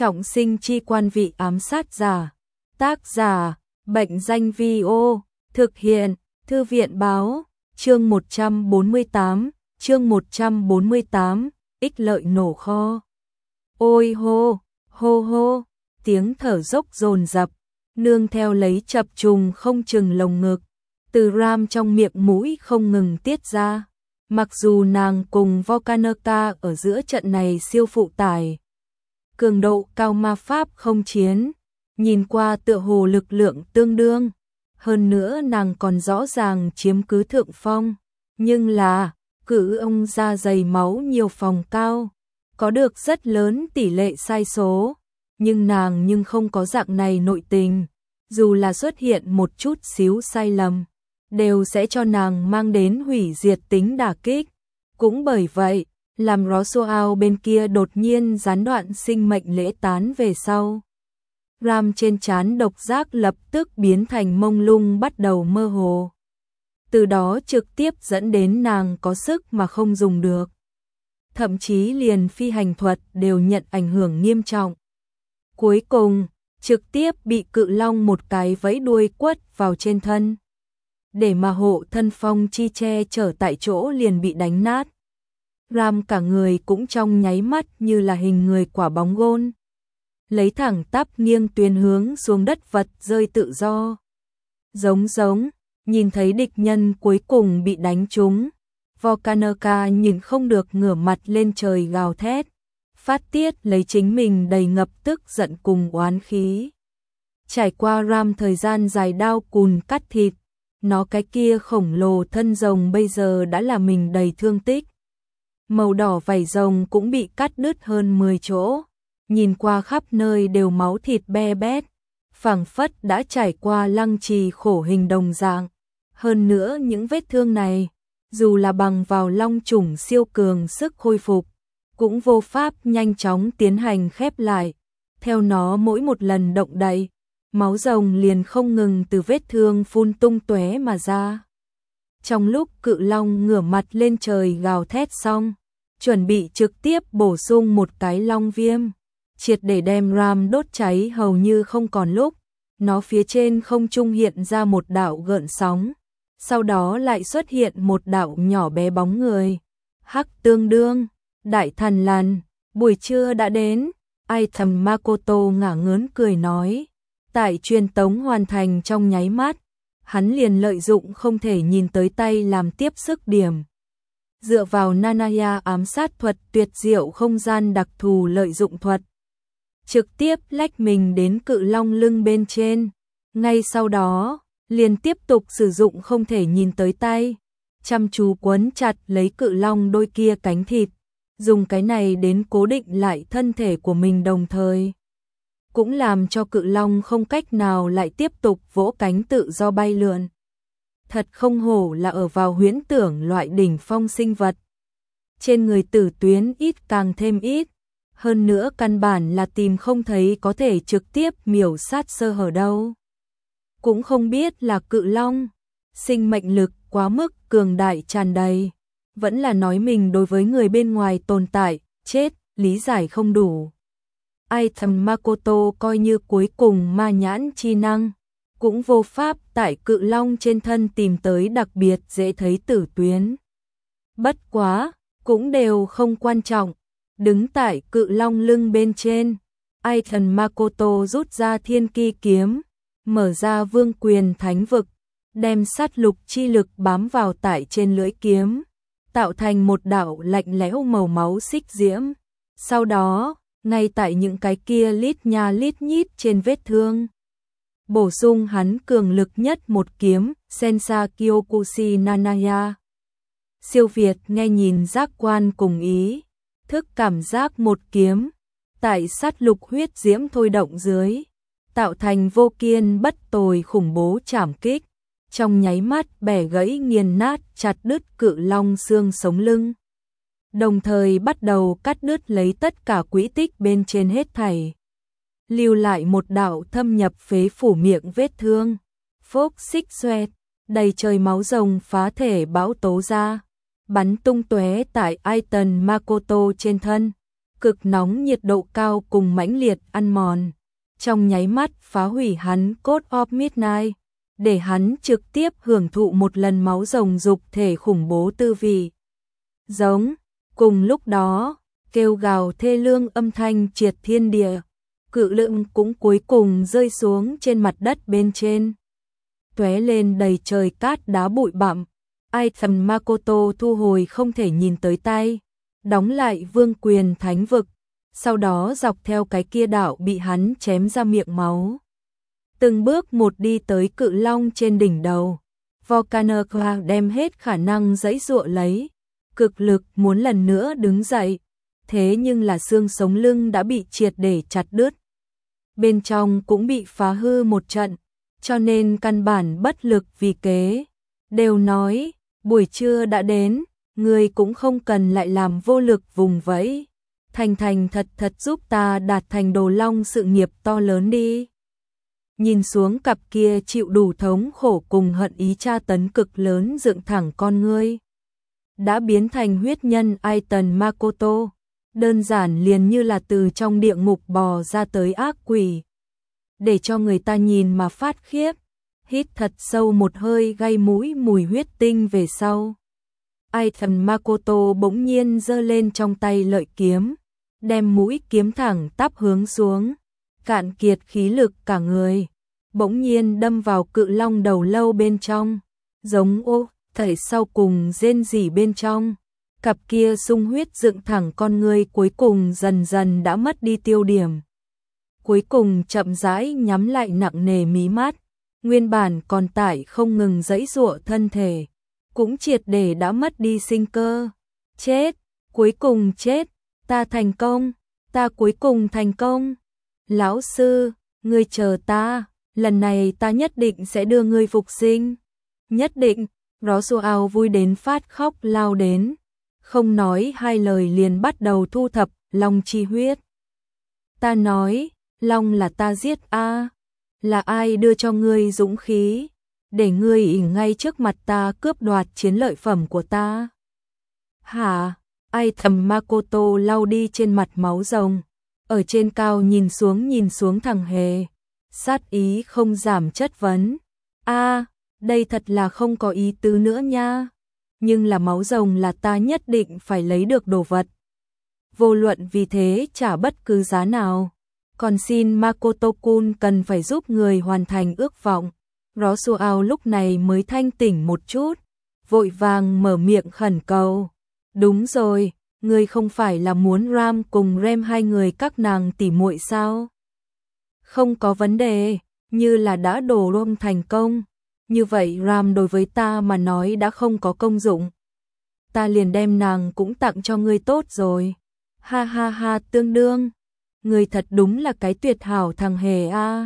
Trọng sinh chi quan vị ám sát giả. Tác giả, Bệnh danh Vi-ô. Thực hiện, Thư viện báo. Chương 148, chương 148, ích lợi nổ kho. Ôi hô, hô hô, tiếng thở dốc dồn dập, nương theo lấy chập trùng không chừng lồng ngực, từ ram trong miệng mũi không ngừng tiết ra. Mặc dù nàng cùng Volcanica ở giữa trận này siêu phụ tải, cường độ cao ma pháp không chiến, nhìn qua tựa hồ lực lượng tương đương, hơn nữa nàng còn rõ ràng chiếm cứ thượng phong, nhưng là, cự ông da dày máu nhiều phòng cao, có được rất lớn tỷ lệ sai số, nhưng nàng không có dạng này nội tình, dù là xuất hiện một chút xíu sai lầm, đều sẽ cho nàng mang đến hủy diệt tính đả kích. Cũng bởi vậy, làm Roswell bên kia đột nhiên gián đoạn sinh mệnh lễ tán về sau. Ram trên trán độc giác lập tức biến thành mông lung bắt đầu mơ hồ. Từ đó trực tiếp dẫn đến nàng có sức mà không dùng được. Thậm chí liền phi hành thuật đều nhận ảnh hưởng nghiêm trọng. Cuối cùng, trực tiếp bị cự long một cái vẫy đuôi quất vào trên thân. Để mà hộ thân phong chi che chở tại chỗ liền bị đánh nát. Ram cả người cũng trong nháy mắt như là hình người quả bóng gôn. Lấy thẳng tắp nghiêng tuyến hướng xuống đất vật rơi tự do. Giống, nhìn thấy địch nhân cuối cùng bị đánh trúng. Volcanica nhìn không được ngửa mặt lên trời gào thét. Phát tiết lấy chính mình đầy ngập tức giận cùng oán khí. Trải qua Ram thời gian dài đao cùn cắt thịt. Nó cái kia khổng lồ thân rồng bây giờ đã là mình đầy thương tích. Màu đỏ vảy rồng cũng bị cắt đứt hơn 10 chỗ. Nhìn qua khắp nơi đều máu thịt be bét. Phảng phất đã trải qua lăng trì khổ hình đồng dạng. Hơn nữa những vết thương này, dù là bằng vào long chủng siêu cường sức khôi phục, cũng vô pháp nhanh chóng tiến hành khép lại. Theo nó mỗi một lần động đậy, máu rồng liền không ngừng từ vết thương phun tung tóe mà ra. Trong lúc cự long ngửa mặt lên trời gào thét xong, chuẩn bị trực tiếp bổ sung một cái long viêm, triệt để đem Ram đốt cháy hầu như không còn lúc, nó phía trên không trung hiện ra một đạo gợn sóng, sau đó lại xuất hiện một đạo nhỏ bé bóng người. Hắc tương đương, đại thần lằn, buổi trưa đã đến, ai thầm Makoto ngả ngớn cười nói. Tại truyền tống hoàn thành trong nháy mắt, hắn liền lợi dụng không thể nhìn tới tay làm tiếp sức điểm. Dựa vào Nanaya ám sát thuật tuyệt diệu không gian đặc thù lợi dụng thuật. Trực tiếp lách mình đến cự long lưng bên trên. Ngay sau đó, liền tiếp tục sử dụng không thể nhìn tới tay. Chăm chú quấn chặt lấy cự long đôi kia cánh thịt. Dùng cái này đến cố định lại thân thể của mình đồng thời. Cũng làm cho cự long không cách nào lại tiếp tục vỗ cánh tự do bay lượn. Thật không hổ là ở vào huyễn tưởng loại đỉnh phong sinh vật. Trên người tử tuyến ít càng thêm ít, hơn nữa căn bản là tìm không thấy có thể trực tiếp miểu sát sơ hở đâu. Cũng không biết là cự long, sinh mệnh lực quá mức cường đại tràn đầy, vẫn là nói mình đối với người bên ngoài tồn tại, chết, lý giải không đủ. Ai thầm Makoto coi như cuối cùng ma nhãn chi năng, cũng vô pháp tại cự long trên thân tìm tới đặc biệt dễ thấy tử tuyến. Bất quá, cũng đều không quan trọng, đứng tại cự long lưng bên trên, ai thần Makoto rút ra thiên ki kiếm, mở ra vương quyền thánh vực, đem sát lục chi lực bám vào tại trên lưỡi kiếm, tạo thành một đạo lạnh lẽo màu máu xích diễm. Sau đó, ngay tại những cái kia lít nha lít nhít trên vết thương, bổ sung hắn cường lực nhất một kiếm, Sensa Kyokushi Nanaya. Siêu Việt nghe nhìn giác quan cùng ý, thức cảm giác một kiếm, tại sát lục huyết diễm thôi động dưới, tạo thành vô kiên bất tồi khủng bố trảm kích, trong nháy mắt bẻ gãy nghiền nát chặt đứt cự long xương sống lưng. Đồng thời bắt đầu cắt đứt lấy tất cả quỹ tích bên trên hết thảy. Lưu lại một đạo thâm nhập phế phủ miệng vết thương. Phốc xích xoẹt, đầy trời máu rồng phá thể bão tố ra. Bắn tung tóe tại Aiton Makoto trên thân. cực nóng nhiệt độ cao cùng mãnh liệt ăn mòn, trong nháy mắt phá hủy hắn Code of Midnight, để hắn trực tiếp hưởng thụ một lần máu rồng dục thể khủng bố tư vị. Giống, cùng lúc đó, kêu gào thê lương âm thanh triệt thiên địa, cự lượng cũng cuối cùng rơi xuống trên mặt đất bên trên. Tóe lên đầy trời cát đá bụi bặm, ai thầm Makoto thu hồi không thể nhìn tới tay, đóng lại vương quyền thánh vực, sau đó dọc theo cái kia đạo bị hắn chém ra miệng máu. Từng bước một đi tới cự long trên đỉnh đầu, Volcano đem hết khả năng giãy giụa lấy, cực lực muốn lần nữa đứng dậy, thế nhưng là xương sống lưng đã bị triệt để chặt đứt. Bên trong cũng bị phá hư một trận, cho nên căn bản bất lực vì kế. Đều nói, buổi trưa đã đến, người cũng không cần lại làm vô lực vùng vẫy. Thành thành thật thật giúp ta đạt thành đồ long sự nghiệp to lớn đi. Nhìn xuống cặp kia chịu đủ thống khổ cùng hận ý tra tấn cực lớn dựng thẳng con ngươi. Đã biến thành huyết nhân Aiton Makoto, đơn giản liền như là từ trong địa ngục bò ra tới ác quỷ. Để cho người ta nhìn mà phát khiếp, hít thật sâu một hơi gây mũi mùi huyết tinh về sau. Aiton Makoto bỗng nhiên giơ lên trong tay lợi kiếm, đem mũi kiếm thẳng tắp hướng xuống, cạn kiệt khí lực cả người, bỗng nhiên đâm vào cự long đầu lâu bên trong, giống ô thể sau cùng rên rỉ bên trong. Cặp kia sung huyết dựng thẳng con ngươi cuối cùng dần dần đã mất đi tiêu điểm. Cuối cùng chậm rãi nhắm lại nặng nề mí mắt, nguyên bản còn tải không ngừng giãy giụa thân thể, cũng triệt để đã mất đi sinh cơ. Chết, cuối cùng chết, ta thành công, ta cuối cùng thành công. Lão sư, ngươi chờ ta, lần này ta nhất định sẽ đưa ngươi phục sinh. Nhất định, Roswell vui đến phát khóc lao đến, không nói hai lời liền bắt đầu thu thập long chi huyết. Ta nói, long là ta giết a, là ai đưa cho ngươi dũng khí, để ngươi ỉn ngay trước mặt ta cướp đoạt chiến lợi phẩm của ta? Hả? Ai thầm Makoto lau đi trên mặt máu rồng, ở trên cao nhìn xuống thằng hề, sát ý không giảm chất vấn. A, đây thật là không có ý tứ nữa nha. Nhưng là máu rồng là ta nhất định phải lấy được đồ vật. Vô luận vì thế trả bất cứ giá nào. Còn xin Makoto-kun cần phải giúp người hoàn thành ước vọng. Roswell lúc này mới thanh tỉnh một chút, vội vàng mở miệng khẩn cầu. Đúng rồi, người không phải là muốn Ram cùng Rem hai người các nàng tỉ muội sao? Không có vấn đề, như là đã đổ Rom thành công. Như vậy Ram đối với ta mà nói đã không có công dụng. Ta liền đem nàng cũng tặng cho ngươi tốt rồi. Ha ha ha, tương đương. Ngươi thật đúng là cái tuyệt hảo thằng hề a.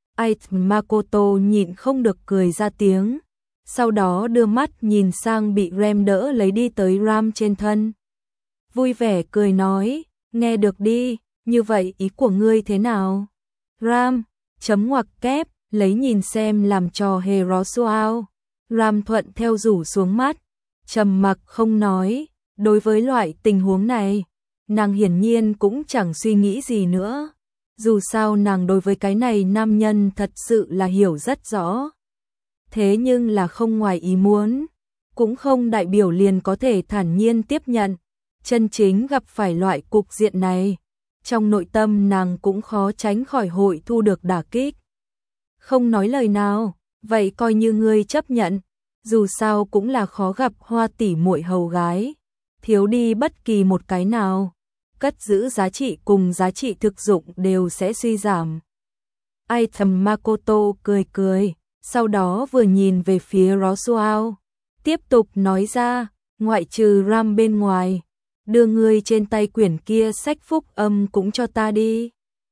Makoto nhịn không được cười ra tiếng. Sau đó đưa mắt nhìn sang bị Rem đỡ lấy đi tới Ram trên thân. Vui vẻ cười nói, nghe được đi, như vậy ý của ngươi thế nào? Ram, chấm ngoặc kép, lấy nhìn xem làm trò hề Roswell. Ram thuận theo rủ xuống mắt, trầm mặc không nói. Đối với loại tình huống này, nàng hiển nhiên cũng chẳng suy nghĩ gì nữa. Dù sao nàng đối với cái này nam nhân thật sự là hiểu rất rõ. Thế nhưng là không ngoài ý muốn, cũng không đại biểu liền có thể thản nhiên tiếp nhận. Chân chính gặp phải loại cục diện này, trong nội tâm nàng cũng khó tránh khỏi hội thu được đả kích. Không nói lời nào, vậy coi như ngươi chấp nhận, dù sao cũng là khó gặp hoa tỷ muội hầu gái, thiếu đi bất kỳ một cái nào, cất giữ giá trị cùng giá trị thực dụng đều sẽ suy giảm. Ai thầm Makoto cười cười, sau đó vừa nhìn về phía Roswell, tiếp tục nói ra, ngoại trừ Ram bên ngoài, đưa ngươi trên tay quyển kia sách phúc âm cũng cho ta đi.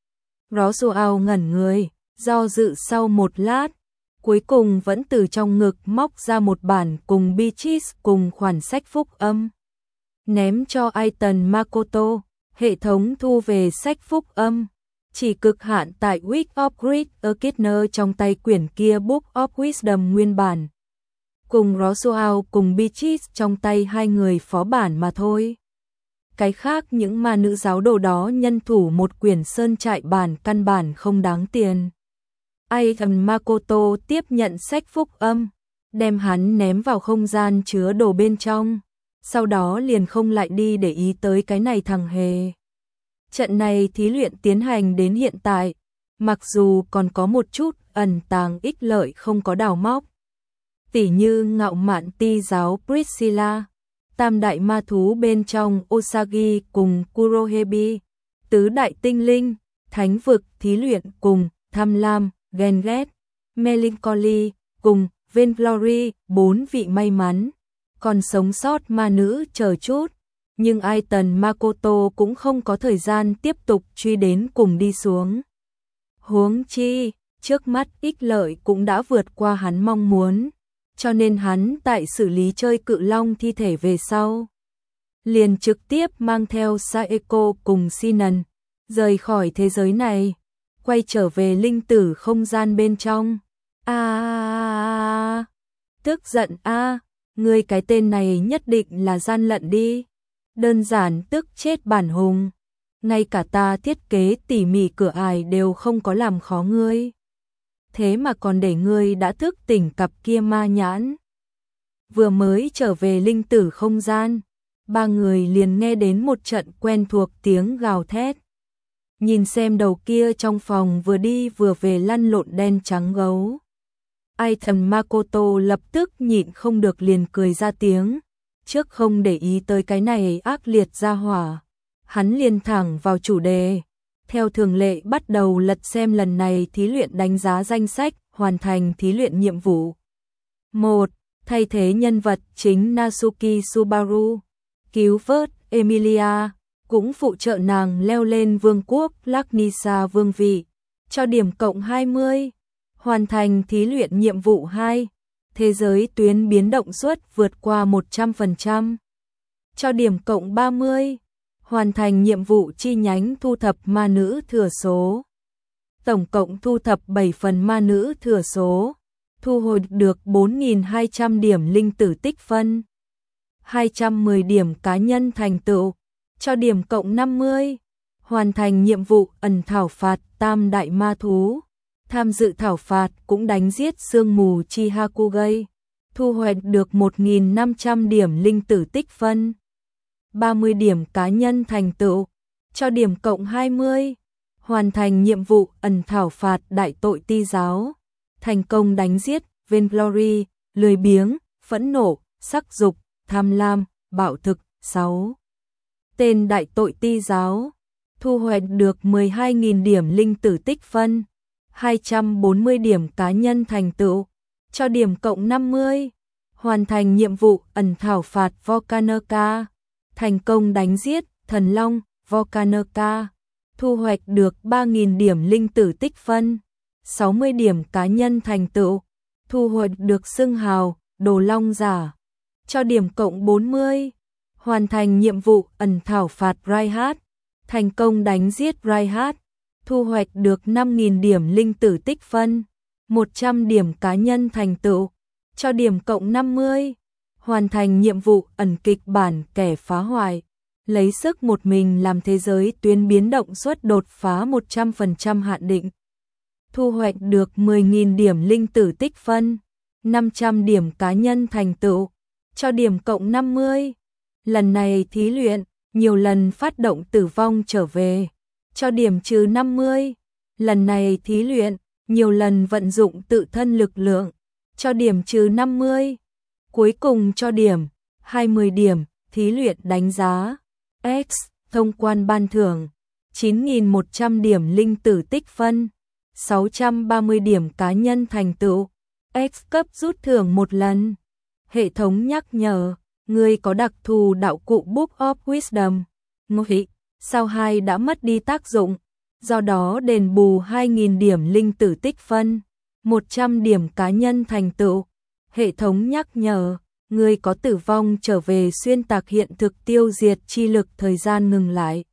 Roswell ngẩn người, do dự sau một lát, cuối cùng vẫn từ trong ngực móc ra một bản cùng Beaches cùng khoản sách phúc âm. Ném cho Aiton Makoto, hệ thống thu về sách phúc âm. Chỉ cực hạn tại Week of Great Awakener trong tay quyển kia Book of Wisdom nguyên bản. Cùng Roswell cùng Beaches trong tay hai người phó bản mà thôi. cái khác những ma nữ giáo đồ đó nhân thủ một quyển sơn trại bản căn bản không đáng tiền. Aitan Makoto tiếp nhận sách phúc âm, đem hắn ném vào không gian chứa đồ bên trong, sau đó liền không lại đi để ý tới cái này thằng hề. Trận này thí luyện tiến hành đến hiện tại, mặc dù còn có một chút ẩn tàng ích lợi không có đào móc, tỉ như ngạo mạn ti giáo Priscilla, tam đại ma thú bên trong Osagi cùng Kurohebi, tứ đại tinh linh, thánh vực thí luyện cùng tham lam, ghen ghét, melancholy cùng vainglory, 4 vị may mắn, còn sống sót ma nữ chờ chút, nhưng Aitan Makoto cũng không có thời gian tiếp tục truy đến cùng đi xuống. Huống chi, trước mắt ích lợi cũng đã vượt qua hắn mong muốn, cho nên hắn tại xử lý chơi cự long thi thể về sau, liền trực tiếp mang theo Saeko cùng Sinan, rời khỏi thế giới này, quay trở về linh tử không gian bên trong. Tức giận ngươi cái tên này nhất định là gian lận đi, đơn giản tức chết bản hùng, ngay cả ta thiết kế tỉ mỉ cửa ải đều không có làm khó ngươi, thế mà còn để ngươi đã thức tỉnh cặp kia ma nhãn. Vừa mới trở về linh tử không gian, ba người liền nghe đến một trận quen thuộc tiếng gào thét. Nhìn xem đầu kia trong phòng vừa đi vừa về lăn lộn đen trắng gấu, Aitan Makoto lập tức nhịn không được liền cười ra tiếng, trước không để ý tới cái này ác liệt ra hỏa, hắn liền thẳng vào chủ đề. Theo thường lệ bắt đầu lật xem lần này thí luyện đánh giá danh sách, hoàn thành thí luyện nhiệm vụ. 1. Thay thế nhân vật chính Natsuki Subaru, cứu vớt Emilia, cũng phụ trợ nàng leo lên vương quốc Laknisa vương vị, cho điểm cộng 20. Hoàn thành thí luyện nhiệm vụ 2. Thế giới tuyến biến động suất vượt qua 100%, cho điểm cộng 30. Hoàn thành nhiệm vụ chi nhánh thu thập ma nữ thừa số, tổng cộng thu thập 7 phần ma nữ thừa số, thu hồi được 4.200 điểm linh tử tích phân, 210 điểm cá nhân thành tựu, cho điểm cộng 50. Hoàn thành nhiệm vụ ẩn thảo phạt tam đại ma thú, tham dự thảo phạt cũng đánh giết sương mù chi Hakugei, thu hoạch được 1.500 điểm linh tử tích phân, 30 điểm cá nhân thành tựu, cho điểm cộng 20. Hoàn thành nhiệm vụ ẩn thảo phạt đại tội ti giáo, thành công đánh giết Vainglory, lười biếng, phẫn nộ, sắc dục, tham lam, bạo thực, 6 tên đại tội ti giáo, thu hoạch được 12.000 điểm linh tử tích phân, 240 điểm cá nhân thành tựu, cho điểm cộng 50. Hoàn thành nhiệm vụ ẩn thảo phạt Volcanica, thành công đánh giết thần long Volcanica, thu hoạch được 3.000 điểm linh tử tích phân, 60 điểm cá nhân thành tựu, thu hoạch được xưng hào đồ long giả, cho điểm cộng 40. Hoàn thành nhiệm vụ ẩn thảo phạt Raihat, thành công đánh giết Raihat, thu hoạch được 5.000 điểm linh tử tích phân, 100 điểm cá nhân thành tựu, cho điểm cộng 50. Hoàn thành nhiệm vụ ẩn kịch bản kẻ phá hoại, lấy sức một mình làm thế giới tuyến biến động suất đột phá 100% hạn định, thu hoạch được 10.000 điểm linh tử tích phân, 500 điểm cá nhân thành tựu, cho điểm cộng 50. Lần này thí luyện, nhiều lần phát động tử vong trở về, cho điểm trừ 50. Lần này thí luyện, nhiều lần vận dụng tự thân lực lượng, cho điểm trừ 50. Cuối cùng cho điểm 20 điểm, thí luyện đánh giá X, thông quan ban thưởng 9.100 điểm linh tử tích phân, 630 điểm cá nhân thành tựu, X cấp rút thưởng một lần. Hệ thống nhắc nhở, người có đặc thù đạo cụ Book of Wisdom, ngụy, sao 2 đã mất đi tác dụng, do đó đền bù 2.000 điểm linh tử tích phân, 100 điểm cá nhân thành tựu. Hệ thống nhắc nhở, người có tử vong trở về xuyên tạc hiện thực tiêu diệt chi lực thời gian ngừng lại.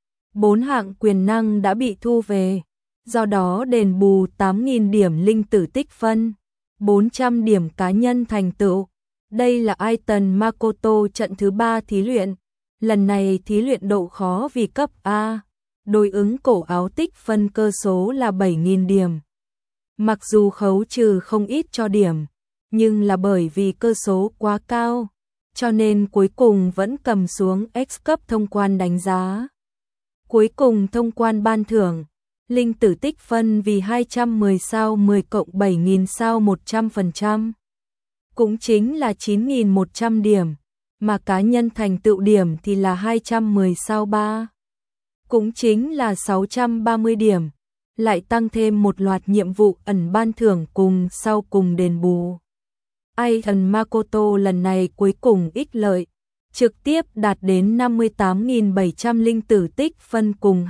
4 hạng quyền năng đã bị thu về, do đó đền bù 8.000 điểm linh tử tích phân, 400 điểm cá nhân thành tựu. Đây là Aitan Makoto trận thứ 3 thí luyện, Lần này thí luyện độ khó vì cấp A, đối ứng cổ áo tích phân cơ số là 7.000 điểm. Mặc dù khấu trừ không ít cho điểm, nhưng là bởi vì cơ số quá cao, cho nên cuối cùng vẫn cầm xuống X cấp thông quan đánh giá. Cuối cùng thông quan ban thưởng, linh tử tích phân vì 210 sao 10 cộng 7.000 sao 100%. Cũng chính là 9.100 điểm, mà cá nhân thành tựu điểm thì là 210 sao 3. Cũng chính là 630 điểm, lại tăng thêm một loạt nhiệm vụ ẩn ban thưởng cùng sau cùng đền bù. Aiton Makoto lần này cuối cùng ích lợi, trực tiếp đạt đến 58.700 linh tử tích phân cùng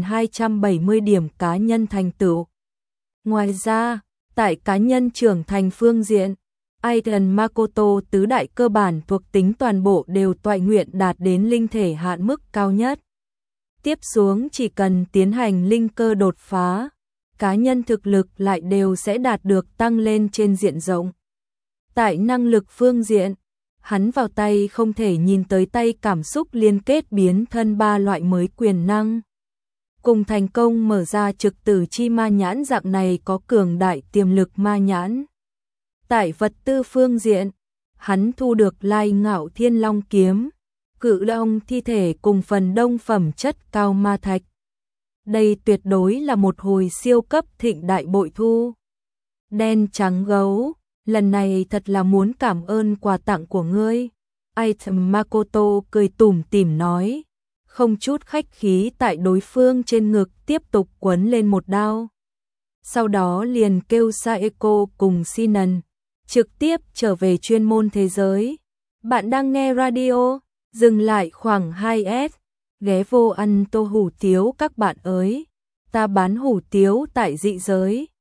2.270 điểm cá nhân thành tựu. Ngoài ra, tại cá nhân trưởng thành phương diện, Aiton Makoto tứ đại cơ bản thuộc tính toàn bộ đều toại nguyện đạt đến linh thể hạn mức cao nhất. Tiếp xuống chỉ cần tiến hành linh cơ đột phá, cá nhân thực lực lại đều sẽ đạt được tăng lên trên diện rộng. Tại năng lực phương diện, hắn vào tay không thể nhìn tới tay cảm xúc liên kết biến thân 3 loại mới quyền năng. Cùng thành công mở ra trực tử chi ma nhãn dạng này có cường đại tiềm lực ma nhãn. Tại vật tư phương diện, hắn thu được Lai Ngạo Thiên Long kiếm, Cự Long thi thể cùng phần đông phẩm chất cao ma thạch. Đây tuyệt đối là một hồi siêu cấp thịnh đại bội thu. Đen trắng gấu, lần này thật là muốn cảm ơn quà tặng của ngươi. Aiton Makoto cười tủm tỉm nói, không chút khách khí tại đối phương trên ngực tiếp tục quấn lên một đao. Sau đó liền kêu Saeko cùng Sinan trực tiếp trở về chuyên môn thế giới. Bạn đang nghe radio, dừng lại khoảng 2S, ghé vô ăn tô hủ tiếu các bạn ơi. Ta bán hủ tiếu tại dị giới.